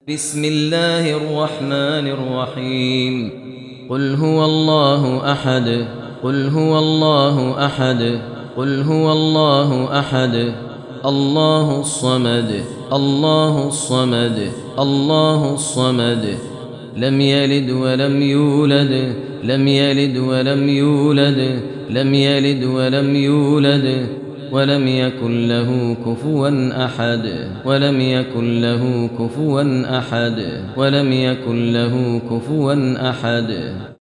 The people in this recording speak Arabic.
بسم الله الرحمن الرحيم قل هو الله أحد قل هو الله أحد قل هو الله أحد الله الصمد الله الصمد الله الصمد لم يلد ولم يولد لم يلد ولم يولد لم يلد ولم يولد ولم يكن له كفوا أحد ولم يكن له كفوا أحد ولم يكن له كفوا أحد